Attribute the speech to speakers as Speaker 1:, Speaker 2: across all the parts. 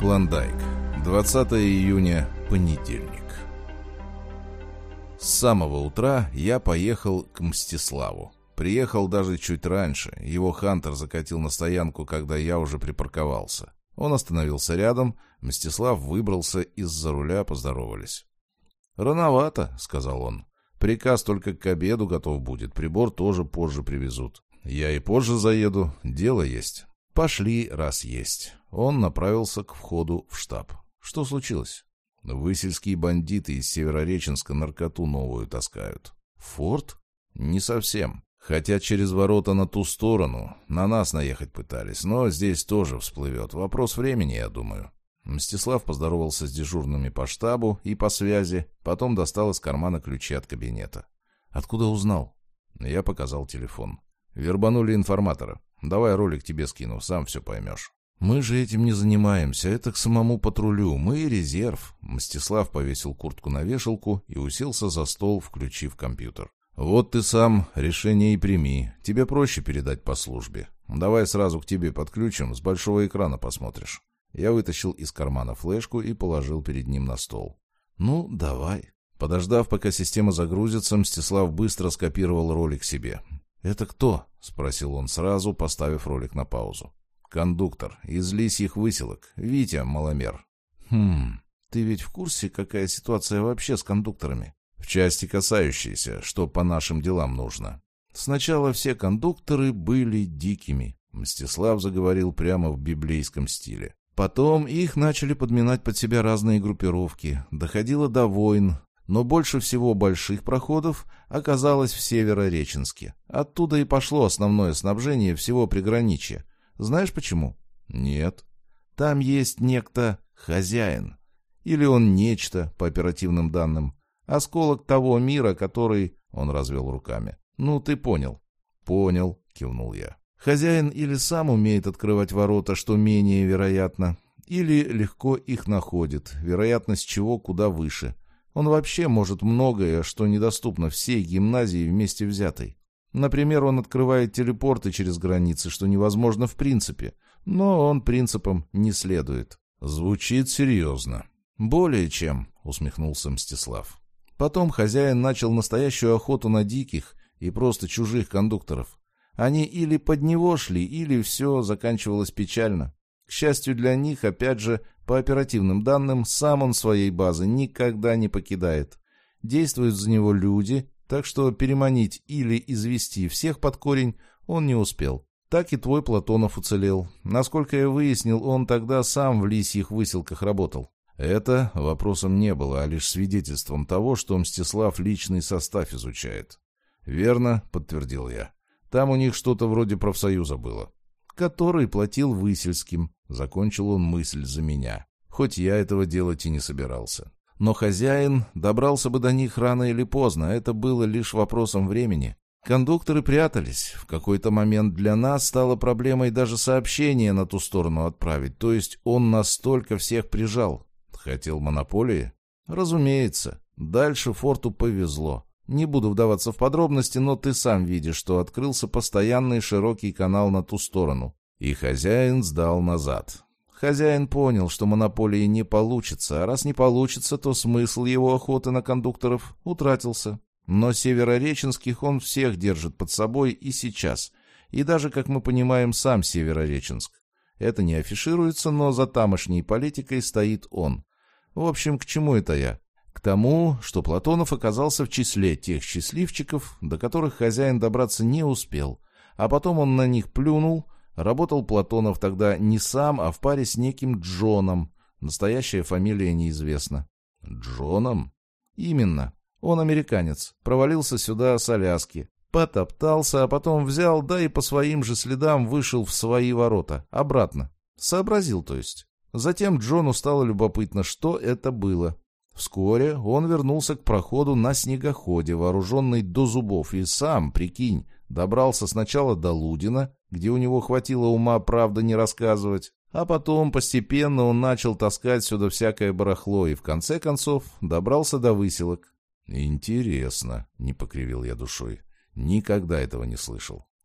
Speaker 1: Клондайк. 20 июня, понедельник. С самого утра я поехал к Мстиславу. Приехал даже чуть раньше. Его Хантер закатил на стоянку, когда я уже припарковался. Он остановился рядом. Мстислав выбрался из-за руля, поздоровались. «Рановато», — сказал он. «Приказ только к обеду готов будет. Прибор тоже позже привезут». «Я и позже заеду. Дело есть». «Пошли, раз есть». Он направился к входу в штаб. «Что случилось?» «Высельские бандиты из Северореченска наркоту новую таскают». «Форт?» «Не совсем. Хотя через ворота на ту сторону на нас наехать пытались, но здесь тоже всплывет. Вопрос времени, я думаю». Мстислав поздоровался с дежурными по штабу и по связи, потом достал из кармана ключи от кабинета. «Откуда узнал?» Я показал телефон. «Вербанули информатора. Давай ролик тебе скину, сам все поймешь». «Мы же этим не занимаемся, это к самому патрулю. Мы резерв». Мстислав повесил куртку на вешалку и уселся за стол, включив компьютер. «Вот ты сам решение и прими. Тебе проще передать по службе. Давай сразу к тебе подключим, с большого экрана посмотришь». Я вытащил из кармана флешку и положил перед ним на стол. «Ну, давай». Подождав, пока система загрузится, Мстислав быстро скопировал ролик себе. «Это кто?» — спросил он сразу, поставив ролик на паузу. «Кондуктор. Из Лисьих Выселок. Витя, маломер». Ты ведь в курсе, какая ситуация вообще с кондукторами?» «В части касающейся, что по нашим делам нужно». «Сначала все кондукторы были дикими», — Мстислав заговорил прямо в библейском стиле. «Потом их начали подминать под себя разные группировки. Доходило до войн. Но больше всего больших проходов оказалось в Северореченске. Оттуда и пошло основное снабжение всего приграничья. Знаешь почему?» «Нет». «Там есть некто хозяин. Или он нечто, по оперативным данным. Осколок того мира, который...» Он развел руками. «Ну, ты понял». «Понял», — кивнул я. «Хозяин или сам умеет открывать ворота, что менее вероятно, или легко их находит, вероятность чего куда выше. Он вообще может многое, что недоступно всей гимназии вместе взятой. Например, он открывает телепорты через границы, что невозможно в принципе, но он принципам не следует». «Звучит серьезно». «Более чем», — усмехнулся Мстислав. «Потом хозяин начал настоящую охоту на диких и просто чужих кондукторов. Они или под него шли, или все заканчивалось печально. К счастью для них, опять же, по оперативным данным, сам он своей базы никогда не покидает. Действуют за него люди, так что переманить или извести всех под корень он не успел. Так и твой Платонов уцелел. Насколько я выяснил, он тогда сам в Лисьих Выселках работал». Это вопросом не было, а лишь свидетельством того, что Мстислав личный состав изучает. «Верно», — подтвердил я. «Там у них что-то вроде профсоюза было». «Который платил Высельским», — закончил он мысль за меня. Хоть я этого делать и не собирался. Но хозяин добрался бы до них рано или поздно, это было лишь вопросом времени. Кондукторы прятались. В какой-то момент для нас стало проблемой даже сообщение на ту сторону отправить, то есть он настолько всех прижал. Хотел монополии? Разумеется. Дальше форту повезло. Не буду вдаваться в подробности, но ты сам видишь, что открылся постоянный широкий канал на ту сторону. И хозяин сдал назад. Хозяин понял, что монополии не получится, а раз не получится, то смысл его охоты на кондукторов утратился. Но северореченских он всех держит под собой и сейчас. И даже, как мы понимаем, сам Северореченск. Это не афишируется, но за тамошней политикой стоит он. В общем, к чему это я? К тому, что Платонов оказался в числе тех счастливчиков, до которых хозяин добраться не успел. А потом он на них плюнул. Работал Платонов тогда не сам, а в паре с неким Джоном. Настоящая фамилия неизвестна. Джоном? Именно. Он американец. Провалился сюда с Аляски. Потоптался, а потом взял, да и по своим же следам вышел в свои ворота. Обратно. Сообразил, то есть. Затем Джону стало любопытно, что это было. Вскоре он вернулся к проходу на снегоходе, вооруженный до зубов, и сам, прикинь, добрался сначала до Лудина, где у него хватило ума, правда, не рассказывать, а потом постепенно он начал таскать сюда всякое барахло и в конце концов добрался до Выселок. «Интересно», — не покривил я душой, — «никогда этого не слышал».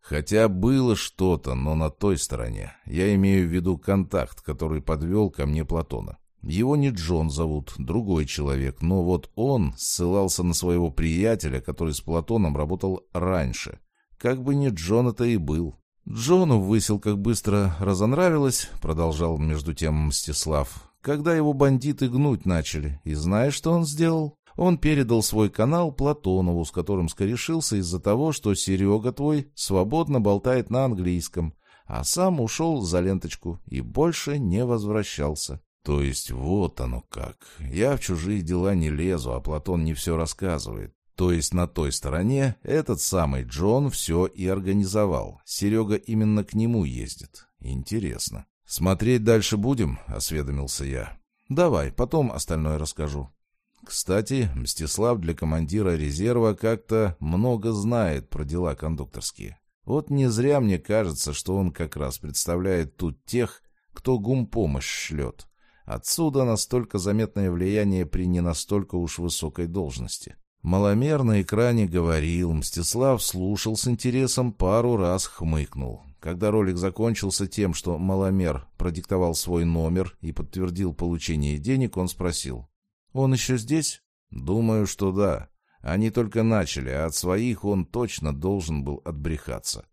Speaker 1: Хотя было что-то, но на той стороне. Я имею в виду контакт, который подвел ко мне Платона. Его не Джон зовут, другой человек, но вот он ссылался на своего приятеля, который с Платоном работал раньше. Как бы ни Джон это и был. Джону в выселках быстро разонравилось, продолжал между тем Мстислав, когда его бандиты гнуть начали. И знаешь, что он сделал? Он передал свой канал Платонову, с которым скорешился из-за того, что Серега твой свободно болтает на английском, а сам ушел за ленточку и больше не возвращался. То есть вот оно как. Я в чужие дела не лезу, а Платон не все рассказывает. То есть на той стороне этот самый Джон все и организовал. Серега именно к нему ездит. Интересно. «Смотреть дальше будем?» — осведомился я. «Давай, потом остальное расскажу». Кстати, Мстислав для командира резерва как-то много знает про дела кондукторские. Вот не зря мне кажется, что он как раз представляет тут тех, кто гумпомощь шлет. Отсюда настолько заметное влияние при не настолько уж высокой должности. Маломер на экране говорил, Мстислав слушал с интересом, пару раз хмыкнул. Когда ролик закончился тем, что Маломер продиктовал свой номер и подтвердил получение денег, он спросил: «Он еще здесь?» «Думаю, что да. Они только начали, а от своих он точно должен был отбрехаться».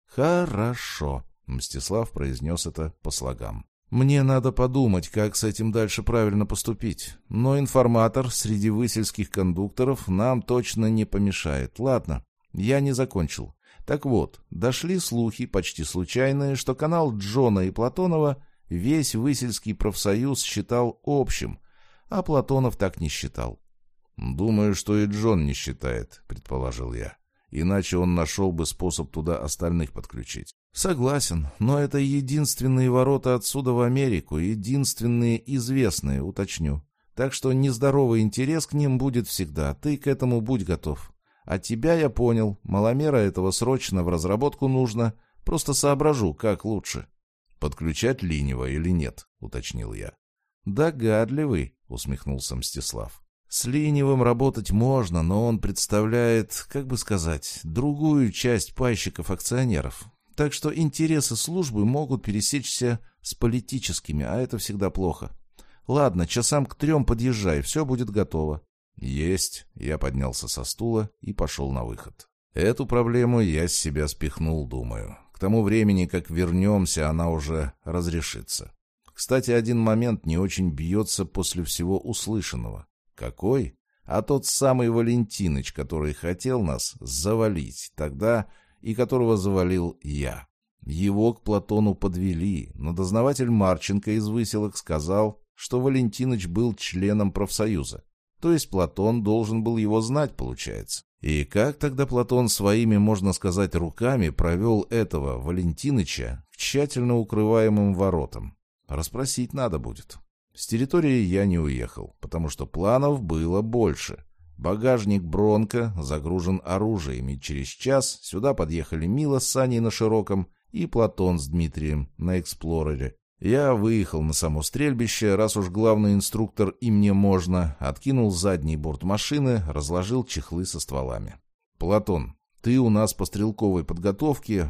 Speaker 1: «Хорошо», — Мстислав произнес это по слогам. «Мне надо подумать, как с этим дальше правильно поступить. Но информатор среди высельских кондукторов нам точно не помешает. Ладно, я не закончил. Так вот, дошли слухи, почти случайные, что канал Джона и Платонова весь высельский профсоюз считал общим, а Платонов так не считал». «Думаю, что и Джон не считает», — предположил я. «Иначе он нашел бы способ туда остальных подключить». «Согласен, но это единственные ворота отсюда в Америку, единственные известные, уточню. Так что нездоровый интерес к ним будет всегда, ты к этому будь готов. А тебя я понял, маломера этого срочно в разработку нужно, просто соображу, как лучше». «Подключать Линева или нет?» — уточнил я. «Догадливый», — усмехнулся Мстислав. «С Линевым работать можно, но он представляет, как бы сказать, другую часть пайщиков-акционеров. Так что интересы службы могут пересечься с политическими, а это всегда плохо. Ладно, часам к 3 подъезжай, все будет готово». «Есть». Я поднялся со стула и пошел на выход. Эту проблему я с себя спихнул, думаю. К тому времени, как вернемся, она уже разрешится. Кстати, один момент не очень бьется после всего услышанного. «Какой?» «А тот самый Валентиныч, который хотел нас завалить тогда и которого завалил я. Его к Платону подвели, но дознаватель Марченко из выселок сказал, что Валентиныч был членом профсоюза. То есть Платон должен был его знать, получается. И как тогда Платон своими, можно сказать, руками провел этого Валентиныча к тщательно укрываемым воротам? Расспросить надо будет». С территории я не уехал, потому что планов было больше. Багажник «Бронко» загружен оружием, и через час сюда подъехали Мила с Саней на Широком и Платон с Дмитрием на «Эксплорере». Я выехал на само стрельбище, раз уж главный инструктор и мне можно, откинул задний борт машины, разложил чехлы со стволами. «Платон, ты у нас по стрелковой подготовке,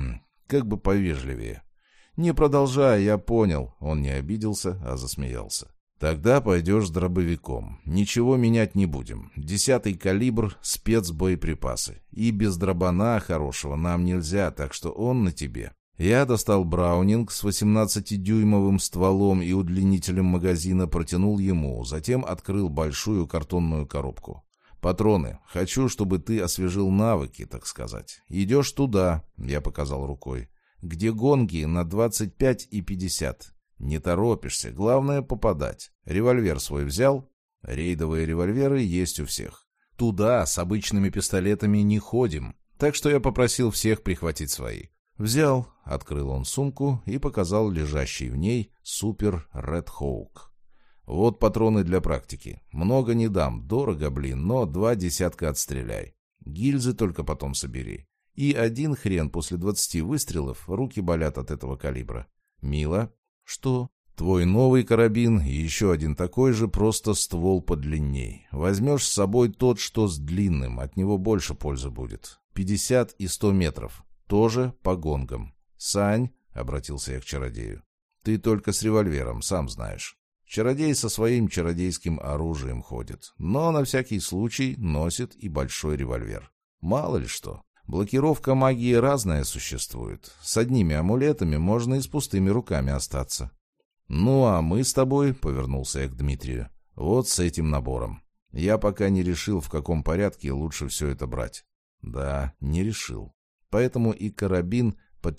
Speaker 1: как бы повежливее». «Не продолжай, я понял». Он не обиделся, а засмеялся. «Тогда пойдешь с дробовиком. Ничего менять не будем. 10-й калибр, спецбоеприпасы. И без дробана хорошего нам нельзя, так что он на тебе». Я достал браунинг с 18-дюймовым стволом и удлинителем магазина, протянул ему, затем открыл большую картонную коробку. «Патроны. Хочу, чтобы ты освежил навыки, так сказать. Идешь туда», — я показал рукой, «где гонги на 25 и 50. Не торопишься, главное попадать. Револьвер свой взял?» «Рейдовые револьверы есть у всех. Туда с обычными пистолетами не ходим, так что я попросил всех прихватить свои». «Взял», — открыл он сумку и показал лежащий в ней Супер Ред Хоук. «Вот патроны для практики. Много не дам, дорого, блин, но 2 десятка отстреляй. Гильзы только потом собери. И один хрен после 20 выстрелов, руки болят от этого калибра. Мила?» «Что?» «Твой новый карабин и еще один такой же, просто ствол подлинней. Возьмешь с собой тот, что с длинным, от него больше пользы будет. 50 и 100 метров. тоже по гонгам. «Сань», — обратился я к чародею, — «ты только с револьвером, сам знаешь. Чародей со своим чародейским оружием ходит, но на всякий случай носит и большой револьвер. Мало ли что. Блокировка магии разная существует. С одними амулетами можно и с пустыми руками остаться». «Ну, а мы с тобой», — повернулся я к Дмитрию, — «вот с этим набором. Я пока не решил, в каком порядке лучше все это брать». «Да, не решил. Поэтому и карабин под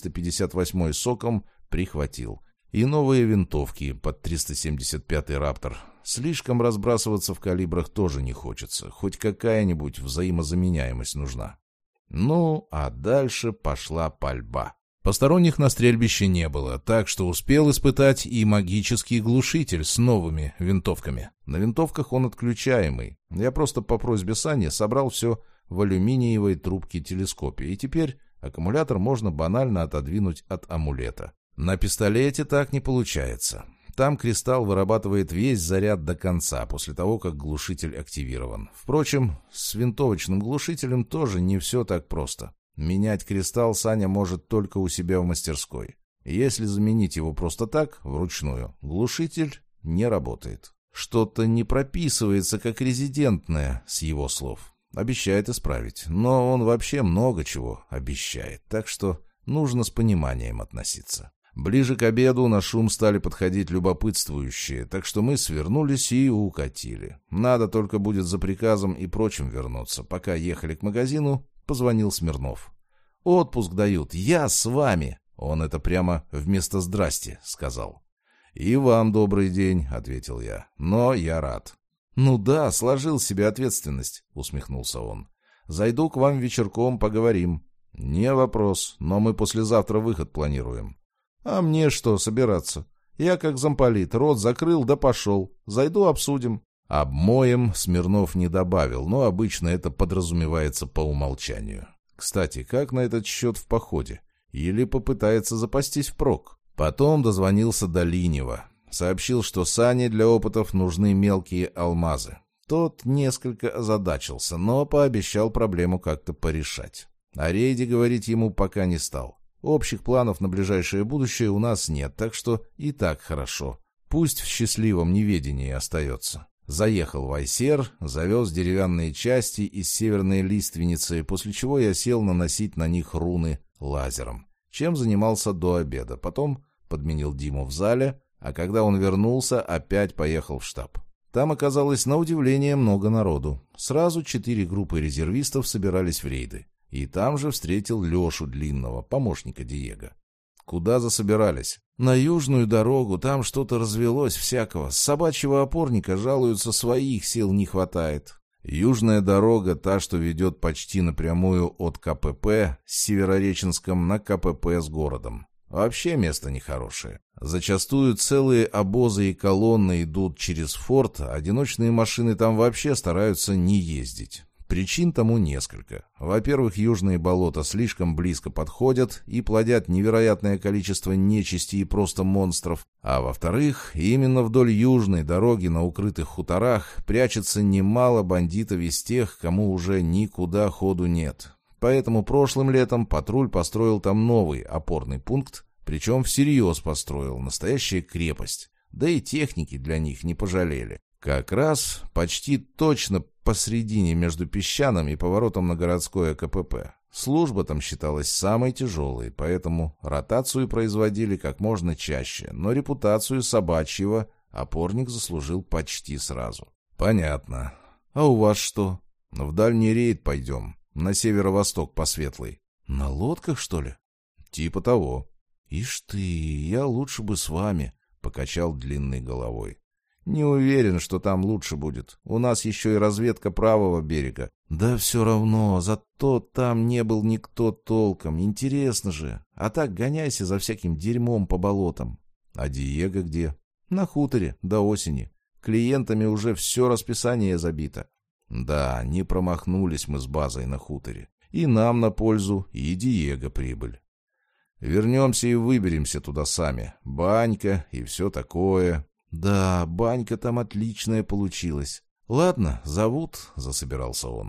Speaker 1: 458-й соком прихватил. И новые винтовки под 375-й «Раптор». Слишком разбрасываться в калибрах тоже не хочется. Хоть какая-нибудь взаимозаменяемость нужна». Ну, а дальше пошла пальба. Посторонних на стрельбище не было, так что успел испытать и магический глушитель с новыми винтовками. На винтовках он отключаемый. Я просто по просьбе Сани собрал все в алюминиевой трубке телескопе, и теперь аккумулятор можно банально отодвинуть от амулета. На пистолете так не получается. Там кристалл вырабатывает весь заряд до конца, после того, как глушитель активирован. Впрочем, с винтовочным глушителем тоже не все так просто. Менять кристалл Саня может только у себя в мастерской. Если заменить его просто так, вручную, глушитель не работает. Что-то не прописывается как резидентное, с его слов. Обещает исправить, но он вообще много чего обещает, так что нужно с пониманием относиться. Ближе к обеду на шум стали подходить любопытствующие, так что мы свернулись и укатили. Надо только будет за приказом и прочим вернуться. Пока ехали к магазину, позвонил Смирнов. «Отпуск дают, я с вами!» Он это прямо вместо «здрасте» сказал. «И вам добрый день», — ответил я, — «но я рад». «Ну да, сложил себе ответственность», — усмехнулся он. «Зайду к вам вечерком, поговорим». «Не вопрос, но мы послезавтра выход планируем». «А мне что собираться? Я как замполит, рот закрыл да пошел. Зайду обсудим». «Обмоем» Смирнов не добавил, но обычно это подразумевается по умолчанию. Кстати, как на этот счет в походе? Или попытается запастись впрок? Потом дозвонился до Линева. Сообщил, что Сане для опытов нужны мелкие алмазы. Тот несколько озадачился, но пообещал проблему как-то порешать. О рейде говорить ему пока не стал. Общих планов на ближайшее будущее у нас нет, так что и так хорошо. Пусть в счастливом неведении остается. Заехал в Айсер, завез деревянные части из северной лиственницы, после чего я сел наносить на них руны лазером. Чем занимался до обеда. Потом подменил Диму в зале, а когда он вернулся, опять поехал в штаб. Там оказалось на удивление много народу. Сразу 4 группы резервистов собирались в рейды. И там же встретил Лешу Длинного, помощника Диего. «Куда засобирались?» «На южную дорогу, там что-то развелось всякого. С собачьего опорника жалуются, своих сил не хватает». Южная дорога, та, что ведет почти напрямую от КПП с Северореченском на КПП с городом. Вообще место нехорошее. Зачастую целые обозы и колонны идут через форт, а одиночные машины там вообще стараются не ездить. Причин тому несколько. Во-первых, южные болота слишком близко подходят и плодят невероятное количество нечисти и просто монстров. А во-вторых, именно вдоль южной дороги на укрытых хуторах прячется немало бандитов из тех, кому уже никуда ходу нет. Поэтому прошлым летом патруль построил там новый опорный пункт, причем всерьез построил, настоящая крепость. Да и техники для них не пожалели. Как раз почти точно посредине между Песчаным и поворотом на городское КПП. Служба там считалась самой тяжелой, поэтому ротацию производили как можно чаще, но репутацию собачьего опорник заслужил почти сразу. «Понятно. А у вас что?» «В дальний рейд пойдем, на северо-восток по Светлой». «На лодках, что ли?» «Типа того». «Ишь ты, я лучше бы с вами», — покачал длинной головой. «Не уверен, что там лучше будет. У нас еще и разведка правого берега». «Да все равно, зато там не был никто толком. Интересно же. А так гоняйся за всяким дерьмом по болотам». «А Диего где?» «На хуторе, до осени. Клиентами уже все расписание забито». «Да, не промахнулись мы с базой на хуторе. И нам на пользу, и Диего прибыль. Вернемся и выберемся туда сами. Банька и все такое». «Да, банька там отличная получилась. Ладно, зовут», — засобирался он.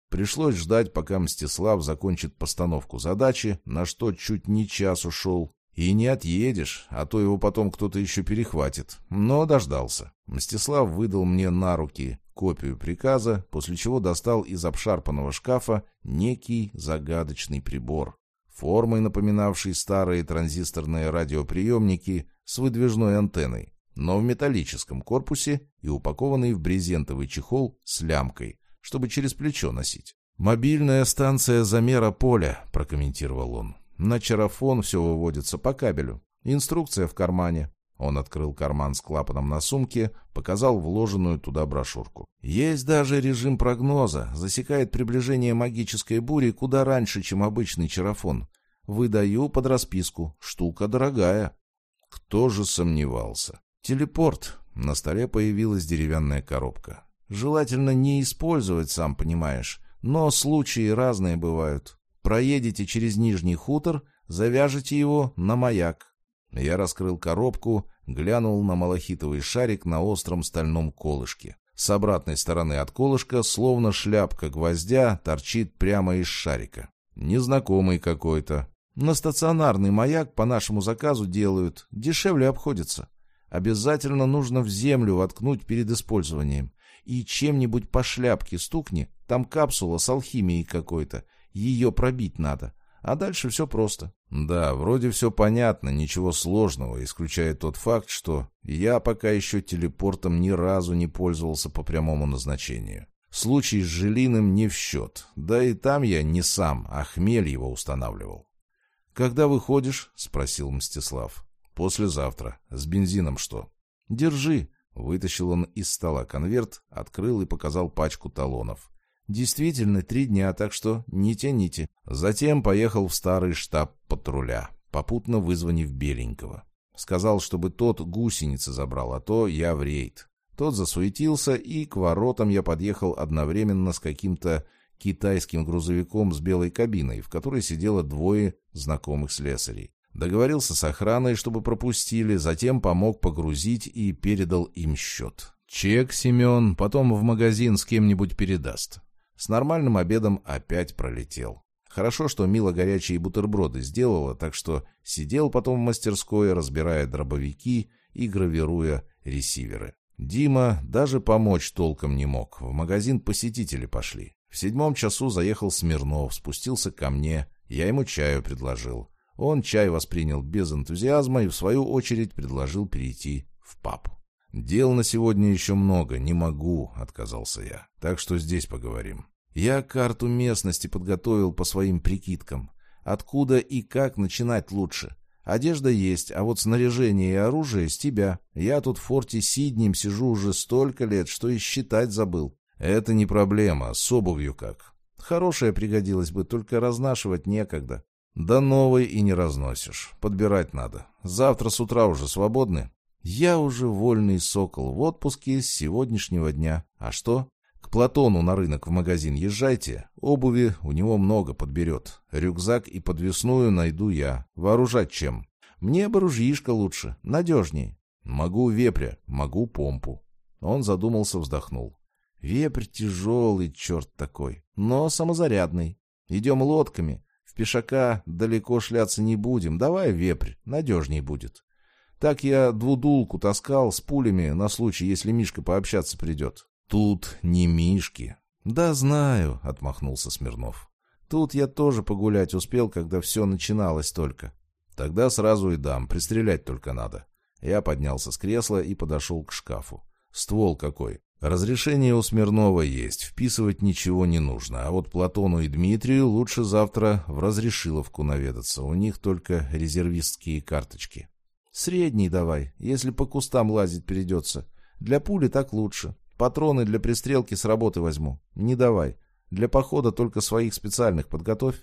Speaker 1: Пришлось ждать, пока Мстислав закончит постановку задачи, на что чуть не час ушел. И не отъедешь, а то его потом кто-то еще перехватит. Но дождался. Мстислав выдал мне на руки копию приказа, после чего достал из обшарпанного шкафа некий загадочный прибор, формой напоминавший старые транзисторные радиоприемники с выдвижной антенной, но в металлическом корпусе и упакованный в брезентовый чехол с лямкой, чтобы через плечо носить. «Мобильная станция замера поля», — прокомментировал он. «На чарафон все выводится по кабелю. Инструкция в кармане». Он открыл карман с клапаном на сумке, показал вложенную туда брошюрку. «Есть даже режим прогноза. Засекает приближение магической бури куда раньше, чем обычный чарафон. Выдаю под расписку. Штука дорогая». Кто же сомневался? «Телепорт». На столе появилась деревянная коробка. «Желательно не использовать, сам понимаешь. Но случаи разные бывают. Проедете через Нижний хутор, завяжете его на маяк». Я раскрыл коробку, глянул на малахитовый шарик на остром стальном колышке. С обратной стороны от колышка, словно шляпка гвоздя, торчит прямо из шарика. Незнакомый какой-то. На стационарный маяк по нашему заказу делают. Дешевле обходится. Обязательно нужно в землю воткнуть перед использованием. И чем-нибудь по шляпке стукни, там капсула с алхимией какой-то. Ее пробить надо. А дальше все просто. Да, вроде все понятно, ничего сложного, исключая тот факт, что я пока еще телепортом ни разу не пользовался по прямому назначению. Случай с Жилиным не в счет. Да и там я не сам, а Хмель его устанавливал. «Когда выходишь?» — спросил Мстислав. «Послезавтра. С бензином что?» «Держи». Вытащил он из стола конверт, открыл и показал пачку талонов. «Действительно, 3 дня, так что не тяните». Затем поехал в старый штаб патруля, попутно вызвонив Беленького. Сказал, чтобы тот гусеницы забрал, а то я в рейд. Тот засуетился, и к воротам я подъехал одновременно с каким-то китайским грузовиком с белой кабиной, в которой сидело 2 знакомых слесарей. Договорился с охраной, чтобы пропустили, затем помог погрузить и передал им счет. Чек Семен потом в магазин с кем-нибудь передаст. С нормальным обедом опять пролетел. Хорошо, что Мила горячие бутерброды сделала, так что сидел потом в мастерской, разбирая дробовики и гравируя ресиверы. Дима даже помочь толком не мог. В магазин посетители пошли. В 7 часу заехал Смирнов, спустился ко мне. Я ему чаю предложил. Он чай воспринял без энтузиазма и, в свою очередь, предложил перейти в паб. «Дел на сегодня еще много, не могу», — отказался я. «Так что здесь поговорим». Я карту местности подготовил по своим прикидкам. Откуда и как начинать лучше. Одежда есть, а вот снаряжение и оружие с тебя. Я тут в форте Сиднем сижу уже столько лет, что и считать забыл. Это не проблема, с обувью как. Хорошая пригодилась бы, только разнашивать некогда. Да новой и не разносишь. Подбирать надо. Завтра с утра уже свободны? Я уже вольный сокол в отпуске с сегодняшнего дня. А что? К Платону на рынок в магазин езжайте. Обуви у него много подберет. Рюкзак и подвесную найду я. Вооружать чем? Мне бы ружьишко лучше, надежней. Могу вепря, могу помпу. Он задумался, вздохнул. Вепрь тяжелый, черт такой, но самозарядный. Идем лодками. В пешака далеко шляться не будем. Давай вепрь, надежней будет. Так я двудулку таскал с пулями на случай, если Мишка пообщаться придет. Тут не Мишки. Да знаю, отмахнулся Смирнов. Тут я тоже погулять успел, когда все начиналось только. Тогда сразу и дам, пристрелять только надо. Я поднялся с кресла и подошел к шкафу. Ствол какой? Разрешение у Смирнова есть, вписывать ничего не нужно. А вот Платону и Дмитрию лучше завтра в разрешиловку наведаться. У них только резервистские карточки. Средний давай, если по кустам лазить придется. Для пули так лучше. Патроны для пристрелки с работы возьму. Не давай. Для похода только своих специальных подготовь.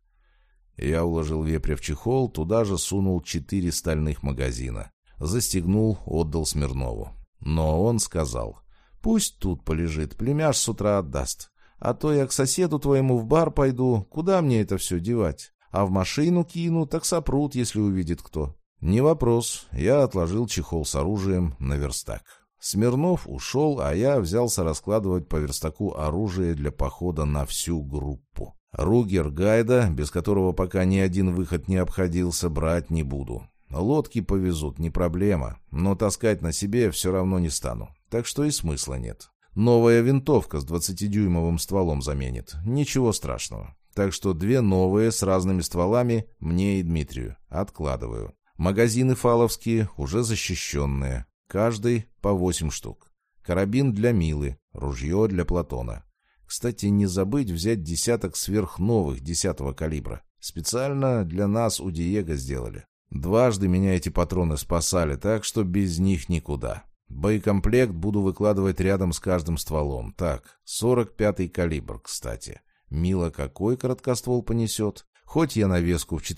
Speaker 1: Я уложил вепря в чехол, туда же сунул 4 стальных магазина. Застегнул, отдал Смирнову. Но он сказал: пусть тут полежит, племяш с утра отдаст. А то я к соседу твоему в бар пойду, куда мне это все девать? А в машину кину, так сопрут, если увидит кто. Не вопрос, я отложил чехол с оружием на верстак. Смирнов ушел, а я взялся раскладывать по верстаку оружие для похода на всю группу. Ругер Гайда, без которого пока ни один выход не обходился, брать не буду. Лодки повезут, не проблема, но таскать на себе все равно не стану, так что и смысла нет. Новая винтовка с 20-дюймовым стволом заменит, ничего страшного. Так что 2 новые с разными стволами мне и Дмитрию. Откладываю. Магазины фаловские уже защищенные, каждый по 8 штук. Карабин для Милы, ружье для Платона. Кстати, не забыть взять десяток сверхновых 10-го калибра. Специально для нас у Диего сделали. Дважды меня эти патроны спасали, так что без них никуда. Боекомплект буду выкладывать рядом с каждым стволом. Так, 45-й калибр, кстати. Мила какой короткоствол понесет? Хоть я навеску в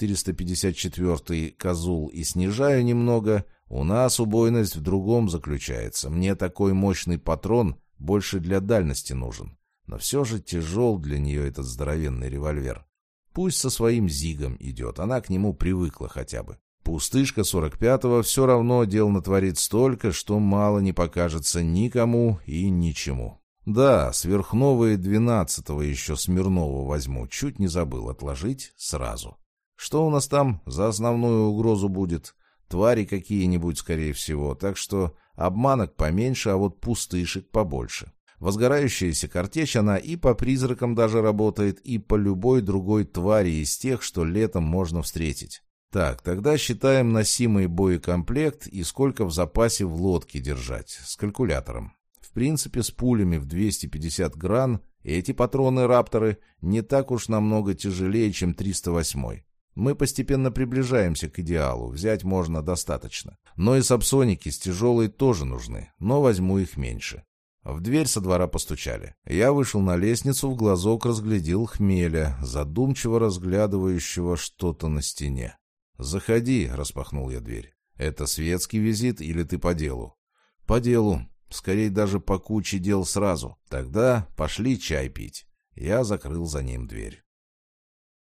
Speaker 1: 454-й козул и снижаю немного, у нас убойность в другом заключается. Мне такой мощный патрон больше для дальности нужен. Но все же тяжел для нее этот здоровенный револьвер. Пусть со своим зигом идет, она к нему привыкла хотя бы. Пустышка 45-го все равно дел натворит столько, что мало не покажется никому и ничему. Да, сверхновые 12-го еще Смирнова возьму, чуть не забыл отложить сразу. Что у нас там за основную угрозу будет? Твари какие-нибудь, скорее всего, так что обманок поменьше, а вот пустышек побольше. Возгорающаяся картечь, она и по призракам даже работает, и по любой другой твари из тех, что летом можно встретить. Так, тогда считаем носимый боекомплект и сколько в запасе в лодке держать, с калькулятором. В принципе, с пулями в 250 гран эти патроны-рапторы не так уж намного тяжелее, чем 308-й. Мы постепенно приближаемся к идеалу, взять можно достаточно. Но и сапсоники с тяжелой тоже нужны, но возьму их меньше. В дверь со двора постучали. Я вышел на лестницу, в глазок разглядел Хмеля, задумчиво разглядывающего что-то на стене. «Заходи», — распахнул я дверь. «Это светский визит или ты по делу?» «По делу. Скорее даже по куче дел сразу. Тогда пошли чай пить». Я закрыл за ним дверь.